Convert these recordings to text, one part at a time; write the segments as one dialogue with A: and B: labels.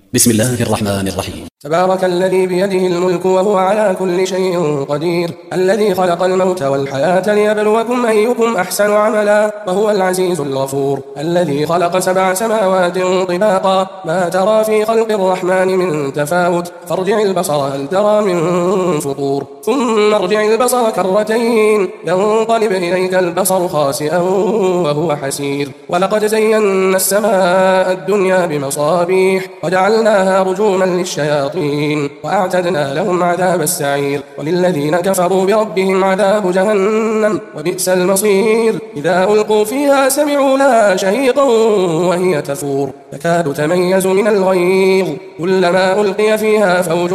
A: بسم الله الرحمن الرحيم.
B: تبارك الذي بيده الملك وهو على كل شيء قدير، الذي خلق الموت والحياة ليبلوكم أيكم أحسن عملا، وهو العزيز الغفور، الذي خلق 7 سماوات طباقا، ما ترى في خلق الرحمن من تفاوت، فارجع البصر هل ترى من فطور، ثم ارجع البصر كرتين ينقلب إليك البصر خاسئا وهو حسير، ولقد زينا السماء الدنيا بمصابيح وجعلناها رجوما للشياطين وأعتدنا لهم عذاب السعير، وللذين كفروا بربهم عذاب جهنم وبئس المصير، إذا ألقوا فيها سمعوا لها شهيقا وهي تفور تكاد تميز من الغيظ، كلما ألقي فيها فوج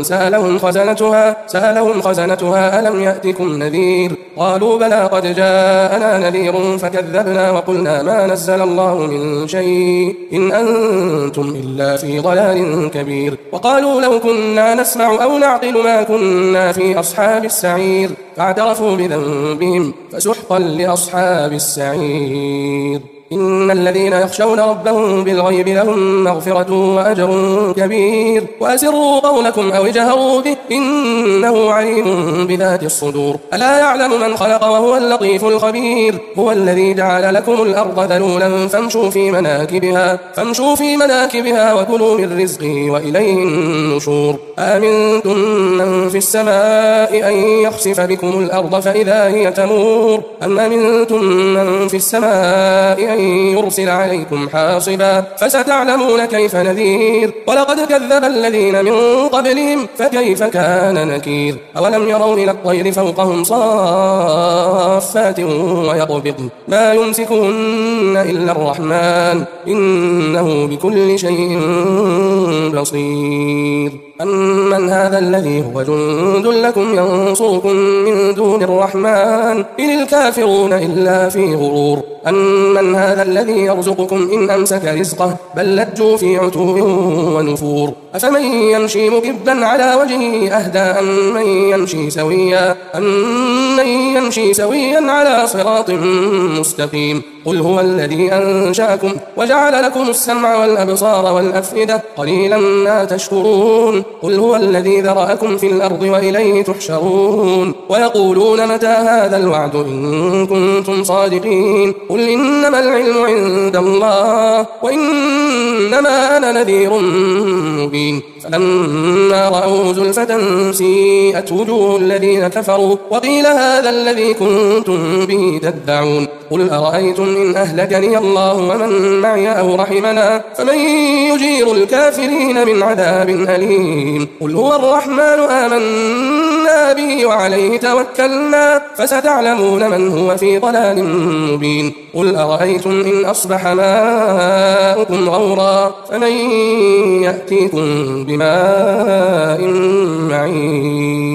B: سألهم خزنتها ألم يأتكم نذير، قالوا بلى قد جاءنا نذير فكذبنا وقلنا ما نزل الله من شيء إن أنتم إلا في ضلال كبير، وقالوا لو كنا نسمع أو نعقل ما كنا في أصحاب السعير، فاعترفوا بذنبهم فسحقا لأصحاب السعير. إن الذين يخشون ربهم بالغيب لهم مغفرة وأجر كبير، وأسروا قولكم أو اجهروا به إنه عليم بذات الصدور، ألا يعلم من خلق وهو اللطيف الخبير، هو الذي جعل لكم الأرض ذلولا فامشوا في مناكبها وكلوا من رزقه وإليه النشور، آمنتم من في السماء أن يخسف بكم الأرض فإذا هي تمور، أم أمنتم من في السماء أن يرسل عليكم حاصبا، فستعلمون كيف نذير، ولقد كذب الذين من قبلهم فكيف كان نكير، أولم يروا إلى الطير فوقهم صافات ويقبضن ما يمسكهن إلا الرحمن إنه بكل شيء بصير. أمن هذا الذي هو جند لكم ينصركم من دون الرحمن إن الكافرون إلا في غرور، أمن هذا الذي يرزقكم إن أمسك رزقه بل لجوا في عتو ونفور، أفمن يمشي مكبا على وجهه أهدى أمن يمشي سويا على صراط مستقيم، قل هو الذي أنشأكم وجعل لكم السمع والأبصار والأفئدة قليلا ما تشكرون، قل هو الذي ذرأكم في الأرض وإليه تحشرون، ويقولون متى هذا الوعد إن كنتم صادقين، قل إنما العلم عند الله وإنما أنا نذير مبين، فلما رأوا زلفة سيئت وجوه الذين كفروا وقيل هذا الذي كنتم به تدعون، قل أرأيتم إن أهلكني الله ومن معي أو رحمنا فمن يجير الكافرين من عذاب أليم، قل هو الرحمن آمنا به وعليه توكلنا فستعلمون من هو في ضلال مبين، قل أرأيتم إن أصبح ماؤكم غورا فمن يأتيكم بماء معين.